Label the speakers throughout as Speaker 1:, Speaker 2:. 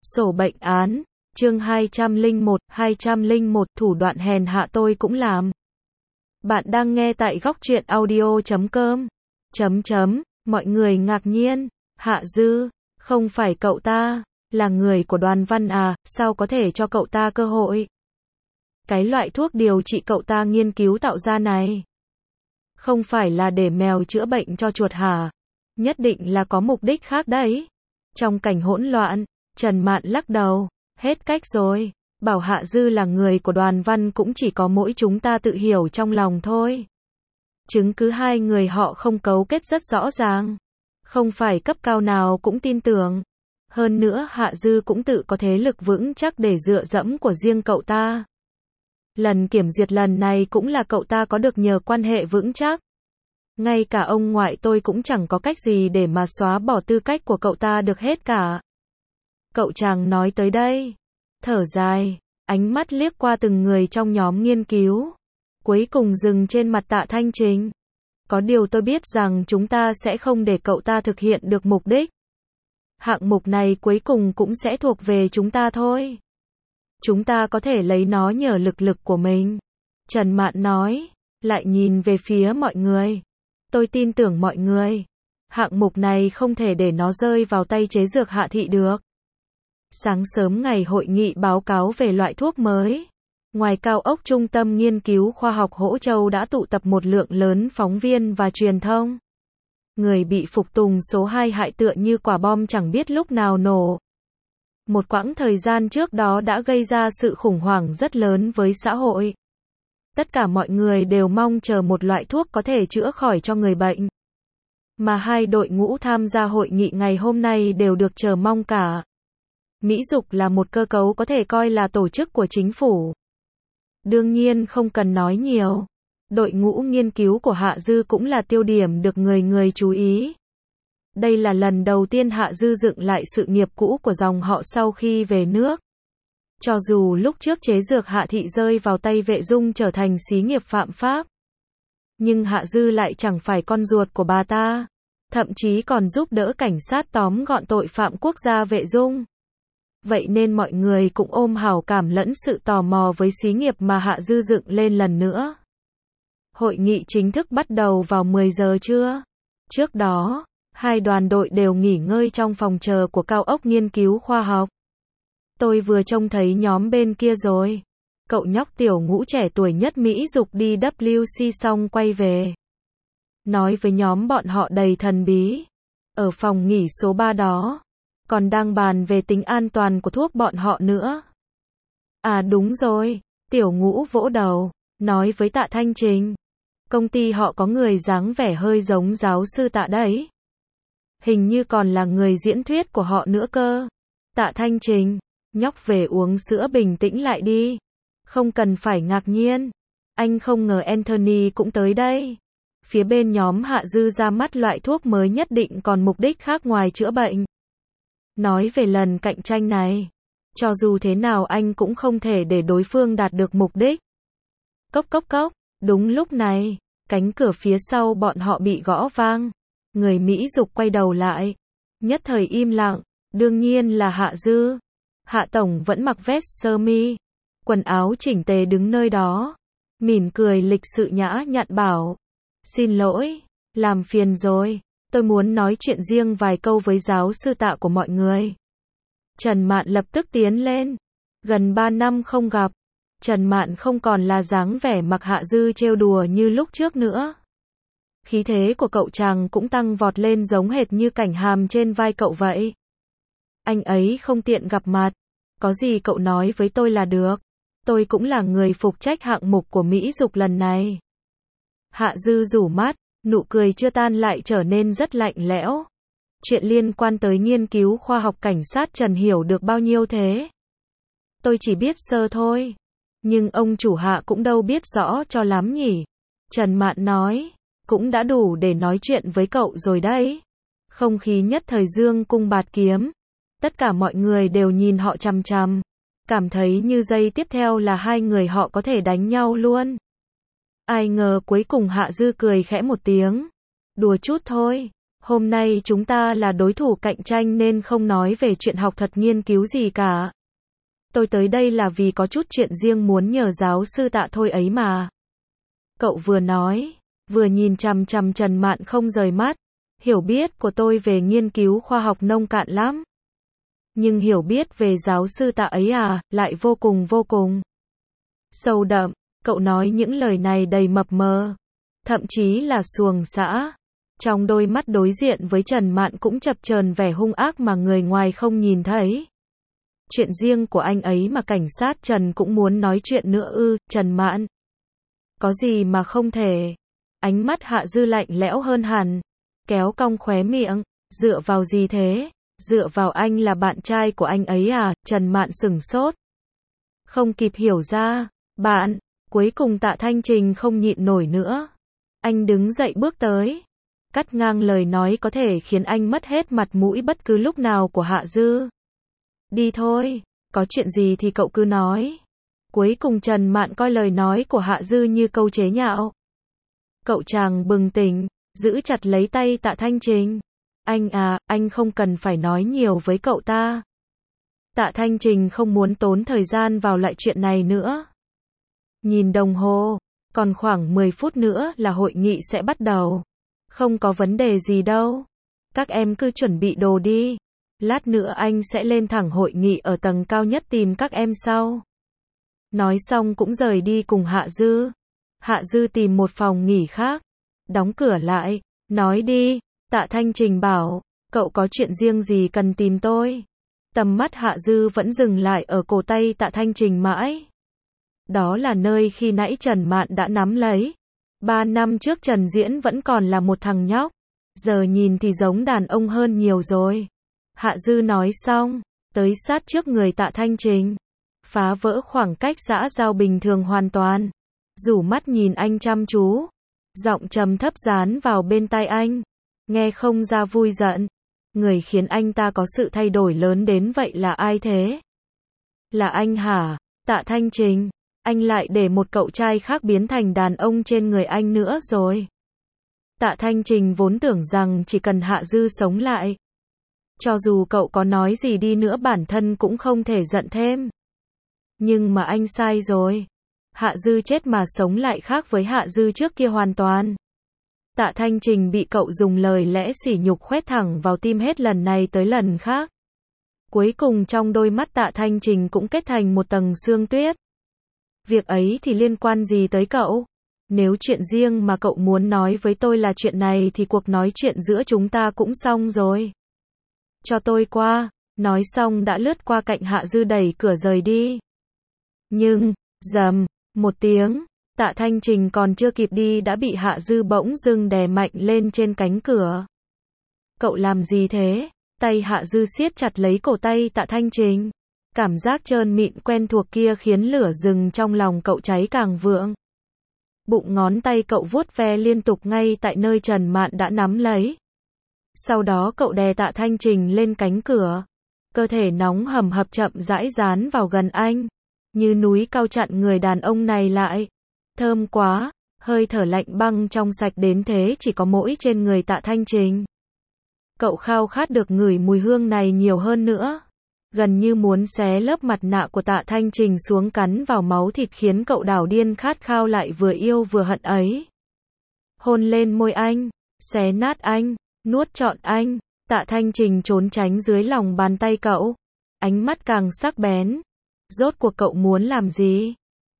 Speaker 1: Sổ bệnh án, chương 201, thủ đoạn hèn hạ tôi cũng làm. Bạn đang nghe tại góc truyện audio.com. Mọi người ngạc nhiên, Hạ Dư, không phải cậu ta, là người của Đoàn Văn à, sao có thể cho cậu ta cơ hội? Cái loại thuốc điều trị cậu ta nghiên cứu tạo ra này, không phải là để mèo chữa bệnh cho chuột hả? Nhất định là có mục đích khác đấy. Trong cảnh hỗn loạn, Trần Mạn lắc đầu, hết cách rồi, bảo Hạ Dư là người của Đoàn Văn cũng chỉ có mỗi chúng ta tự hiểu trong lòng thôi. Chứng cứ hai người họ không cấu kết rất rõ ràng, không phải cấp cao nào cũng tin tưởng. Hơn nữa Hạ Dư cũng tự có thế lực vững chắc để dựa dẫm của riêng cậu ta. Lần kiểm duyệt lần này cũng là cậu ta có được nhờ quan hệ vững chắc. Ngay cả ông ngoại tôi cũng chẳng có cách gì để mà xóa bỏ tư cách của cậu ta được hết cả. Cậu chàng nói tới đây, thở dài, ánh mắt liếc qua từng người trong nhóm nghiên cứu, cuối cùng dừng trên mặt Tạ Thanh Trình. Có điều tôi biết rằng chúng ta sẽ không để cậu ta thực hiện được mục đích. Hạng mục này cuối cùng cũng sẽ thuộc về chúng ta thôi. Chúng ta có thể lấy nó nhờ lực của mình. Trần Mạn nói, lại nhìn về phía mọi người. Tôi tin tưởng mọi người. Hạng mục này không thể để nó rơi vào tay chế dược Hạ Thị được. Sáng sớm ngày hội nghị báo cáo về loại thuốc mới. Ngoài cao ốc Trung tâm Nghiên cứu Khoa học Hỗ Châu đã tụ tập một lượng lớn phóng viên và truyền thông. Người bị phục tùng số 2 hại tựa như quả bom chẳng biết lúc nào nổ. Một quãng thời gian trước đó đã gây ra sự khủng hoảng rất lớn với xã hội. Tất cả mọi người đều mong chờ một loại thuốc có thể chữa khỏi cho người bệnh. Mà hai đội ngũ tham gia hội nghị ngày hôm nay đều được chờ mong cả. Mỹ Dục là một cơ cấu có thể coi là tổ chức của chính phủ. Đương nhiên không cần nói nhiều. Đội ngũ nghiên cứu của Hạ Dư cũng là tiêu điểm được người chú ý. Đây là lần đầu tiên Hạ Dư dựng lại sự nghiệp cũ của dòng họ sau khi về nước. Cho dù lúc trước chế dược Hạ Thị rơi vào tay Vệ Dung trở thành xí nghiệp phạm pháp, nhưng Hạ Dư lại chẳng phải con ruột của bà ta, thậm chí còn giúp đỡ cảnh sát tóm gọn tội phạm quốc gia Vệ Dung. Vậy nên mọi người cũng ôm hảo cảm lẫn sự tò mò với xí nghiệp mà Hạ Dư dựng lên lần nữa. Hội nghị chính thức bắt đầu vào 10 giờ trưa. Trước đó, hai đoàn đội đều nghỉ ngơi trong phòng chờ của cao ốc nghiên cứu khoa học. Tôi vừa trông thấy nhóm bên kia rồi. Cậu nhóc Tiểu Ngũ trẻ tuổi nhất Mỹ Dục đi WC xong quay về. Nói với nhóm bọn họ đầy thần bí. Ở phòng nghỉ số 3 đó, còn đang bàn về tính an toàn của thuốc bọn họ nữa. À đúng rồi, Tiểu Ngũ vỗ đầu, nói với Tạ Thanh Trình. Công ty họ có người dáng vẻ hơi giống giáo sư Tạ đấy. Hình như còn là người diễn thuyết của họ nữa cơ. Tạ Thanh Trình, nhóc về uống sữa bình tĩnh lại đi. Không cần phải ngạc nhiên. Anh không ngờ Anthony cũng tới đây. Phía bên nhóm Hạ Dư ra mắt loại thuốc mới nhất định còn mục đích khác ngoài chữa bệnh. Nói về lần cạnh tranh này, cho dù thế nào anh cũng không thể để đối phương đạt được mục đích. Cốc cốc cốc, đúng lúc này, cánh cửa phía sau bọn họ bị gõ vang. Người Mỹ Dục quay đầu lại, nhất thời im lặng, đương nhiên là Hạ Dư. Hạ Tổng vẫn mặc vest sơ mi, quần áo chỉnh tề đứng nơi đó, mỉm cười lịch sự nhã nhặn bảo, xin lỗi, làm phiền rồi, tôi muốn nói chuyện riêng vài câu với giáo sư Tạ của mọi người. Trần Mạn lập tức tiến lên, gần 3 năm không gặp, Trần Mạn không còn là dáng vẻ mặc Hạ Dư trêu đùa như lúc trước nữa. Khí thế của cậu chàng cũng tăng vọt lên giống hệt như cảnh hàm trên vai cậu vậy. Anh ấy không tiện gặp mặt, có gì cậu nói với tôi là được. Tôi cũng là người phụ trách hạng mục của Mỹ Dục lần này. Hạ Dư rủ mắt, nụ cười chưa tan lại trở nên rất lạnh lẽo. Chuyện liên quan tới nghiên cứu khoa học cảnh sát Trần hiểu được bao nhiêu thế? Tôi chỉ biết sơ thôi. Nhưng ông chủ Hạ cũng đâu biết rõ cho lắm nhỉ. Trần Mạn nói, cũng đã đủ để nói chuyện với cậu rồi đấy. Không khí nhất thời dương cung bạt kiếm. Tất cả mọi người đều nhìn họ chằm chằm. Cảm thấy như giây tiếp theo là hai người họ có thể đánh nhau luôn. Ai ngờ cuối cùng Hạ Dư cười khẽ một tiếng. Đùa chút thôi. Hôm nay chúng ta là đối thủ cạnh tranh nên không nói về chuyện học thuật nghiên cứu gì cả. Tôi tới đây là vì có chút chuyện riêng muốn nhờ giáo sư Tạ thôi ấy mà. Cậu vừa nói, vừa nhìn chằm chằm Trần Mạn không rời mắt. Hiểu biết của tôi về nghiên cứu khoa học nông cạn lắm. Nhưng hiểu biết về giáo sư Tạ ấy lại vô cùng sâu đậm. Cậu nói những lời này đầy mập mờ, thậm chí là xuồng xã. Trong đôi mắt đối diện với Trần Mạn cũng chập chờn vẻ hung ác mà người ngoài không nhìn thấy. Chuyện riêng của anh ấy mà cảnh sát Trần cũng muốn nói chuyện nữa ư? Trần Mạn, có gì mà không thể? Ánh mắt Hạ Dư lạnh lẽo hơn hẳn, kéo cong khóe miệng. Dựa vào gì thế? Dựa vào anh là bạn trai của anh ấy à? Trần Mạn sửng sốt, không kịp hiểu ra. Bạn, cuối cùng Tạ Thanh Trình không nhịn nổi nữa. Anh đứng dậy bước tới, cắt ngang lời nói có thể khiến anh mất hết mặt mũi bất cứ lúc nào của Hạ Dư. Đi thôi, có chuyện gì thì cậu cứ nói. Cuối cùng Trần Mạn coi lời nói của Hạ Dư như câu chế nhạo. Cậu chàng bừng tỉnh, giữ chặt lấy tay Tạ Thanh Trình. Anh không cần phải nói nhiều với cậu ta. Tạ Thanh Trình không muốn tốn thời gian vào lại chuyện này nữa. Nhìn đồng hồ, còn khoảng 10 phút nữa là hội nghị sẽ bắt đầu. Không có vấn đề gì đâu. Các em cứ chuẩn bị đồ đi. Lát nữa anh sẽ lên thẳng hội nghị ở tầng cao nhất tìm các em sau. Nói xong cũng rời đi cùng Hạ Dư. Hạ Dư tìm một phòng nghỉ khác, đóng cửa lại. Nói đi, Tạ Thanh Trình bảo, cậu có chuyện riêng gì cần tìm tôi? Tầm mắt Hạ Dư vẫn dừng lại ở cổ tay Tạ Thanh Trình mãi. Đó là nơi khi nãy Trần Mạn đã nắm lấy. 3 năm trước Trần Diễn vẫn còn là một thằng nhóc, giờ nhìn thì giống đàn ông hơn nhiều rồi. Hạ Dư nói xong, tới sát trước người Tạ Thanh Trình, phá vỡ khoảng cách xã giao bình thường hoàn toàn. Rủ mắt nhìn anh chăm chú, giọng trầm thấp dán vào bên tai anh, nghe không ra vui giận. Người khiến anh ta có sự thay đổi lớn đến vậy là ai thế? Là anh hả? Tạ Thanh Trình, anh lại để một cậu trai khác biến thành đàn ông trên người anh nữa rồi. Tạ Thanh Trình vốn tưởng rằng chỉ cần Hạ Dư sống lại, cho dù cậu có nói gì đi nữa bản thân cũng không thể giận thêm. Nhưng mà anh sai rồi. Hạ Dư chết mà sống lại khác với Hạ Dư trước kia hoàn toàn. Tạ Thanh Trình bị cậu dùng lời lẽ sỉ nhục khoét thẳng vào tim hết lần này tới lần khác. Cuối cùng trong đôi mắt Tạ Thanh Trình cũng kết thành một tầng sương tuyết. Việc ấy thì liên quan gì tới cậu? Nếu chuyện riêng mà cậu muốn nói với tôi là chuyện này thì cuộc nói chuyện giữa chúng ta cũng xong rồi. Cho tôi qua. Nói xong đã lướt qua cạnh Hạ Dư đẩy cửa rời đi. Nhưng, rầm, một tiếng, Tạ Thanh Trình còn chưa kịp đi đã bị Hạ Dư bỗng dưng đè mạnh lên trên cánh cửa. Cậu làm gì thế? Tay Hạ Dư siết chặt lấy cổ tay Tạ Thanh Trình. Cảm giác trơn mịn quen thuộc kia khiến lửa rừng trong lòng cậu cháy càng vượng. Bụng ngón tay cậu vuốt ve liên tục ngay tại nơi Trần Mạn đã nắm lấy. Sau đó cậu đè Tạ Thanh Trình lên cánh cửa. Cơ thể nóng hầm hập chậm rãi dán vào gần anh, như núi cao chặn người đàn ông này lại. Thơm quá, hơi thở lạnh băng trong sạch đến thế chỉ có mỗi trên người Tạ Thanh Trình. Cậu khao khát được ngửi mùi hương này nhiều hơn nữa. Gần như muốn xé lớp mặt nạ của Tạ Thanh Trình xuống cắn vào máu thịt khiến cậu đảo điên khát khao lại vừa yêu vừa hận ấy. Hôn lên môi anh, xé nát anh, nuốt trọn anh. Tạ Thanh Trình trốn tránh dưới lòng bàn tay cậu, ánh mắt càng sắc bén. Rốt cuộc cậu muốn làm gì?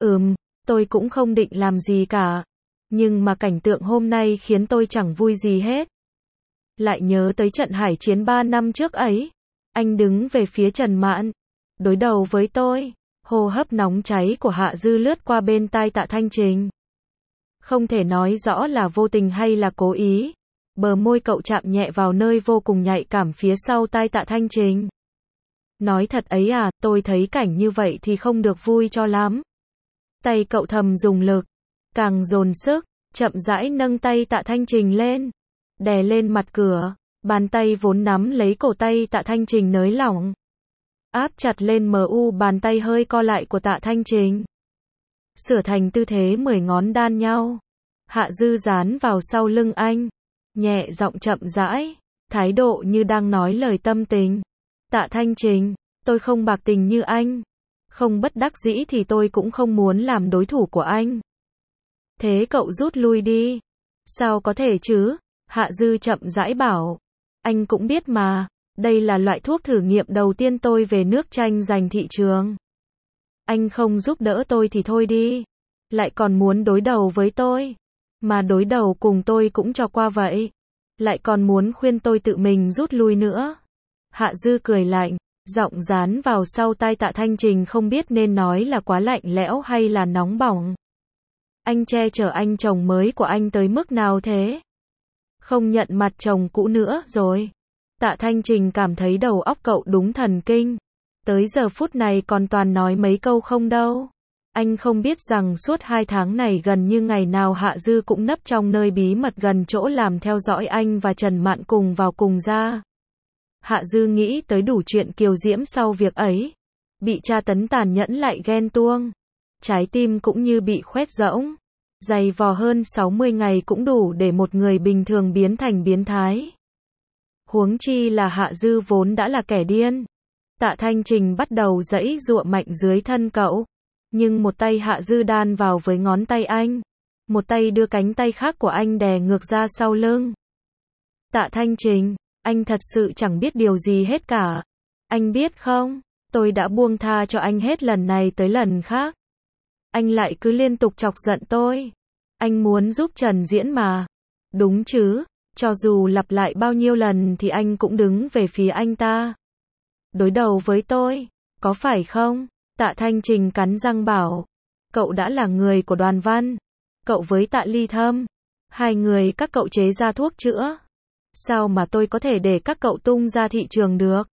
Speaker 1: Tôi cũng không định làm gì cả. Nhưng mà cảnh tượng hôm nay khiến tôi chẳng vui gì hết. Lại nhớ tới trận hải chiến 3 năm trước ấy. Anh đứng về phía Trần Mạn, đối đầu với tôi. Hô hấp nóng cháy của Hạ Dư lướt qua bên tai Tạ Thanh Trình. Không thể nói rõ là vô tình hay là cố ý. Bờ môi cậu chạm nhẹ vào nơi vô cùng nhạy cảm phía sau tai Tạ Thanh Trình. Nói thật ấy tôi thấy cảnh như vậy thì không được vui cho lắm. Tay cậu thầm dùng lực, càng dồn sức, chậm rãi nâng tay Tạ Thanh Trình lên, đè lên mặt cửa. Bàn tay vốn nắm lấy cổ tay Tạ Thanh Trình nới lỏng, áp chặt lên bàn tay hơi co lại của Tạ Thanh Trình. Sửa thành tư thế 10 ngón đan nhau. Hạ Dư dán vào sau lưng anh, nhẹ giọng chậm rãi, thái độ như đang nói lời tâm tình. Tạ Thanh Trình, tôi không bạc tình như anh. Không bất đắc dĩ thì tôi cũng không muốn làm đối thủ của anh. Thế cậu rút lui đi. Sao có thể chứ? Hạ Dư chậm rãi bảo. Anh cũng biết mà, đây là loại thuốc thử nghiệm đầu tiên tôi về nước tranh giành thị trường. Anh không giúp đỡ tôi thì thôi đi. Lại còn muốn đối đầu với tôi. Mà đối đầu cùng tôi cũng cho qua vậy. Lại còn muốn khuyên tôi tự mình rút lui nữa. Hạ Dư cười lạnh, giọng dán vào sau tai Tạ Thanh Trình không biết nên nói là quá lạnh lẽo hay là nóng bỏng. Anh che chở anh chồng mới của anh tới mức nào thế? Không nhận mặt chồng cũ nữa rồi. Tạ Thanh Trình cảm thấy đầu óc cậu đúng thần kinh. Tới giờ phút này còn toàn nói mấy câu không đâu. Anh không biết rằng suốt 2 tháng này gần như ngày nào Hạ Dư cũng nấp trong nơi bí mật gần chỗ làm theo dõi anh và Trần Mạn cùng vào cùng ra. Hạ Dư nghĩ tới đủ chuyện kiều diễm sau việc ấy. Bị tra tấn tàn nhẫn lại ghen tuông. Trái tim cũng như bị khoét rỗng. Dày vò hơn 60 ngày cũng đủ để một người bình thường biến thành biến thái. Huống chi là Hạ Dư vốn đã là kẻ điên. Tạ Thanh Trình bắt đầu giãy giụa mạnh dưới thân cậu. Nhưng một tay Hạ Dư đan vào với ngón tay anh. Một tay đưa cánh tay khác của anh đè ngược ra sau lưng. Tạ Thanh Trình, anh thật sự chẳng biết điều gì hết cả. Anh biết không, tôi đã buông tha cho anh hết lần này tới lần khác. Anh lại cứ liên tục chọc giận tôi. Anh muốn giúp Trần diễn mà. Đúng chứ, cho dù lặp lại bao nhiêu lần thì anh cũng đứng về phía anh ta. Đối đầu với tôi, có phải không? Tạ Thanh Trình cắn răng bảo. Cậu đã là người của Đoàn Văn. Cậu với Tạ Ly Thâm. Hai người các cậu chế ra thuốc chữa. Sao mà tôi có thể để các cậu tung ra thị trường được?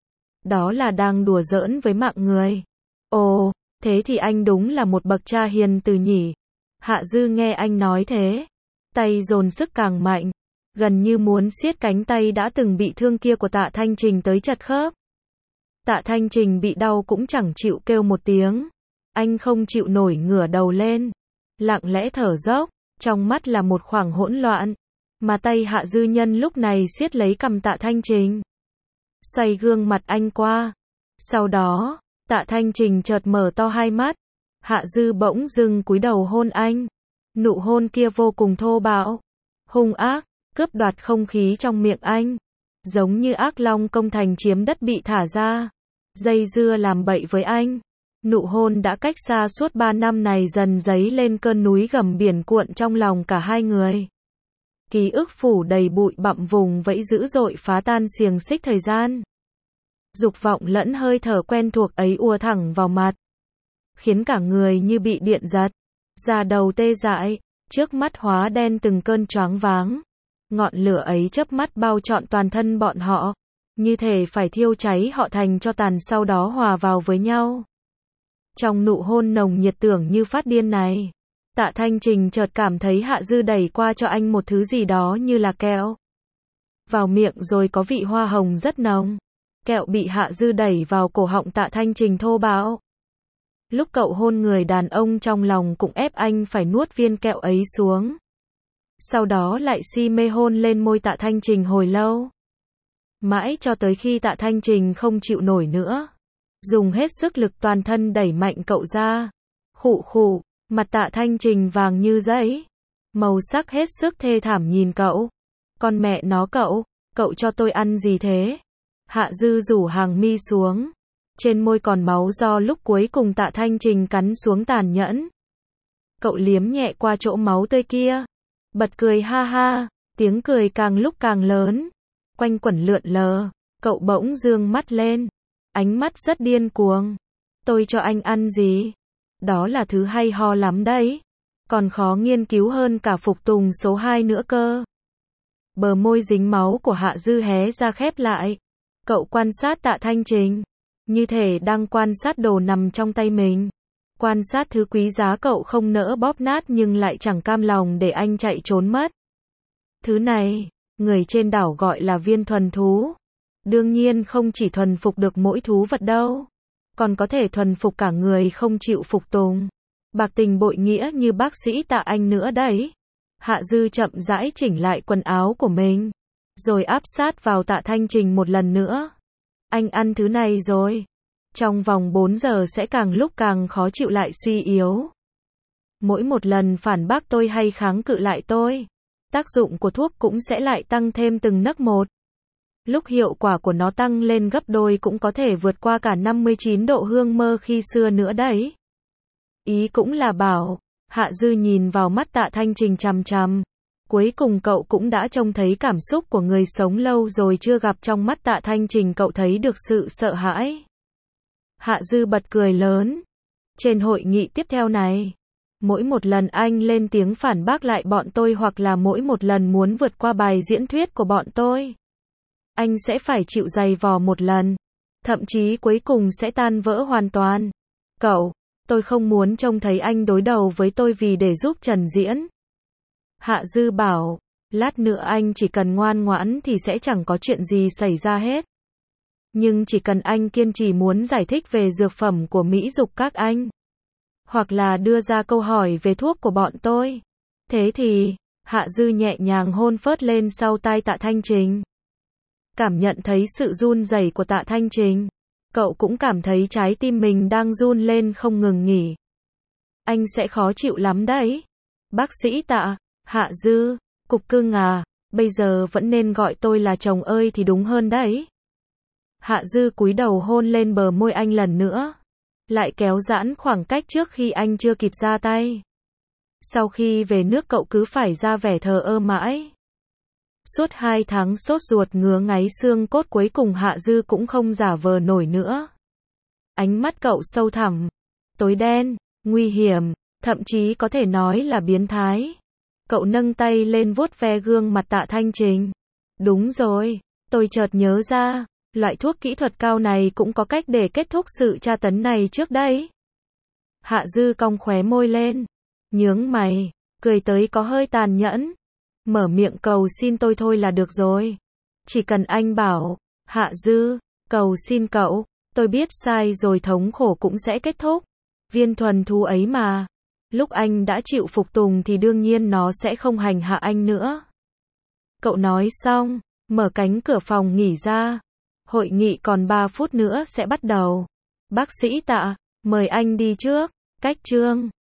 Speaker 1: Đó là đang đùa giỡn với mạng người. Ồ, thế thì anh đúng là một bậc cha hiền từ nhỉ. Hạ Dư nghe anh nói thế. Tay dồn sức càng mạnh. Gần như muốn siết cánh tay đã từng bị thương kia của Tạ Thanh Trình tới chật khớp. Tạ Thanh Trình bị đau cũng chẳng chịu kêu một tiếng. Anh không chịu nổi ngửa đầu lên. Lặng lẽ thở dốc. Trong mắt là một khoảng hỗn loạn. Mà tay Hạ Dư nhân lúc này siết lấy cằm Tạ Thanh Trình. Xoay gương mặt anh qua. Sau đó, Tạ Thanh Trình chợt mở to hai mắt. Hạ Dư bỗng dưng cúi đầu hôn anh. Nụ hôn kia vô cùng thô bạo. Hung ác, cướp đoạt không khí trong miệng anh. Giống như ác long công thành chiếm đất bị thả ra. Dây dưa làm bậy với anh. Nụ hôn đã cách xa suốt 3 năm này dần dấy lên cơn núi gầm biển cuộn trong lòng cả hai người. Ký ức phủ đầy bụi bặm vùng vẫy dữ dội phá tan xiềng xích thời gian. Dục vọng lẫn hơi thở quen thuộc ấy ùa thẳng vào mặt. Khiến cả người như bị điện giật. Da đầu tê dại, trước mắt hóa đen từng cơn choáng váng. Ngọn lửa ấy chớp mắt bao trọn toàn thân bọn họ. Như thể phải thiêu cháy họ thành tro tàn sau đó hòa vào với nhau. Trong nụ hôn nồng nhiệt tưởng như phát điên này. Tạ Thanh Trình chợt cảm thấy Hạ Dư đẩy qua cho anh một thứ gì đó như là kẹo. Vào miệng rồi có vị hoa hồng rất nồng. Kẹo bị Hạ Dư đẩy vào cổ họng Tạ Thanh Trình thô bạo. Lúc cậu hôn người đàn ông trong lòng cũng ép anh phải nuốt viên kẹo ấy xuống. Sau đó lại si mê hôn lên môi Tạ Thanh Trình hồi lâu. Mãi cho tới khi Tạ Thanh Trình không chịu nổi nữa. Dùng hết sức lực toàn thân đẩy mạnh cậu ra. Khụ khụ, mặt Tạ Thanh Trình vàng như giấy. Màu sắc hết sức thê thảm nhìn cậu. Con mẹ nó cậu cho tôi ăn gì thế? Hạ Dư rủ hàng mi xuống. Trên môi còn máu do lúc cuối cùng Tạ Thanh Trình cắn xuống tàn nhẫn. Cậu liếm nhẹ qua chỗ máu tươi kia. Bật cười ha ha, tiếng cười càng lúc càng lớn. Quanh quẩn lượn lờ, cậu bỗng dương mắt lên. Ánh mắt rất điên cuồng. Tôi cho anh ăn gì? Đó là thứ hay ho lắm đấy. Còn khó nghiên cứu hơn cả phục tùng số 2 nữa cơ. Bờ môi dính máu của Hạ Dư hé ra khép lại. Cậu quan sát Tạ Thanh Trình. Như thể đang quan sát đồ nằm trong tay mình. Quan sát thứ quý giá cậu không nỡ bóp nát nhưng lại chẳng cam lòng để anh chạy trốn mất. Thứ này, người trên đảo gọi là viên thuần thú. Đương nhiên không chỉ thuần phục được mỗi thú vật đâu. Còn có thể thuần phục cả người không chịu phục tùng. Bạc tình bội nghĩa như bác sĩ Tạ Anh nữa đấy. Hạ Dư chậm rãi chỉnh lại quần áo của mình. rồi áp sát vào Tạ Thanh Trình một lần nữa. Anh ăn thứ này rồi. Trong vòng 4 giờ sẽ càng lúc càng khó chịu lại suy yếu. Mỗi một lần phản bác tôi hay kháng cự lại tôi, tác dụng của thuốc cũng sẽ lại tăng thêm từng nấc một. Lúc hiệu quả của nó tăng lên gấp đôi cũng có thể vượt qua cả 59 độ hương mơ khi xưa nữa đấy. Ý cũng là bảo, Hạ Dư nhìn vào mắt Tạ Thanh Trình chằm chằm. Cuối cùng cậu cũng đã trông thấy cảm xúc của người sống lâu rồi chưa gặp trong mắt Tạ Thanh Trình, cậu thấy được sự sợ hãi. Hạ Dư bật cười lớn. Trên hội nghị tiếp theo này, mỗi một lần anh lên tiếng phản bác lại bọn tôi hoặc là mỗi một lần muốn vượt qua bài diễn thuyết của bọn tôi, anh sẽ phải chịu dày vò một lần. Thậm chí cuối cùng sẽ tan vỡ hoàn toàn. Cậu, tôi không muốn trông thấy anh đối đầu với tôi vì để giúp Trần diễn. Hạ Dư bảo, lát nữa anh chỉ cần ngoan ngoãn thì sẽ chẳng có chuyện gì xảy ra hết. Nhưng chỉ cần anh kiên trì muốn giải thích về dược phẩm của Mỹ Dục các anh, hoặc là đưa ra câu hỏi về thuốc của bọn tôi. Thế thì, Hạ Dư nhẹ nhàng hôn phớt lên sau tai Tạ Thanh Trình. Cảm nhận thấy sự run rẩy của Tạ Thanh Trình, cậu cũng cảm thấy trái tim mình đang run lên không ngừng nghỉ. Anh sẽ khó chịu lắm đấy. Bác sĩ Tạ, Hạ Dư, cục cưng à, bây giờ vẫn nên gọi tôi là chồng ơi thì đúng hơn đấy. Hạ Dư cúi đầu hôn lên bờ môi anh lần nữa, lại kéo giãn khoảng cách trước khi anh chưa kịp ra tay. Sau khi về nước cậu cứ phải ra vẻ thờ ơ mãi. Suốt 2 tháng sốt ruột ngứa ngáy xương cốt, cuối cùng Hạ Dư cũng không giả vờ nổi nữa. Ánh mắt cậu sâu thẳm, tối đen, nguy hiểm, thậm chí có thể nói là biến thái. Cậu nâng tay lên vuốt ve gương mặt Tạ Thanh Trình. Đúng rồi, tôi chợt nhớ ra, loại thuốc kỹ thuật cao này cũng có cách để kết thúc sự tra tấn này trước đây. Hạ Dư cong khóe môi lên, nhướng mày, cười tới có hơi tàn nhẫn. Mở miệng cầu xin tôi thôi là được rồi. Chỉ cần anh bảo, Hạ Dư, cầu xin cậu, tôi biết sai rồi thống khổ cũng sẽ kết thúc. Viên thuần thú ấy mà. Lúc anh đã chịu phục tùng thì đương nhiên nó sẽ không hành hạ anh nữa. Cậu nói xong, mở cánh cửa phòng nghỉ ra. Hội nghị còn 3 phút nữa sẽ bắt đầu. Bác sĩ Tạ, mời anh đi trước. Cách chương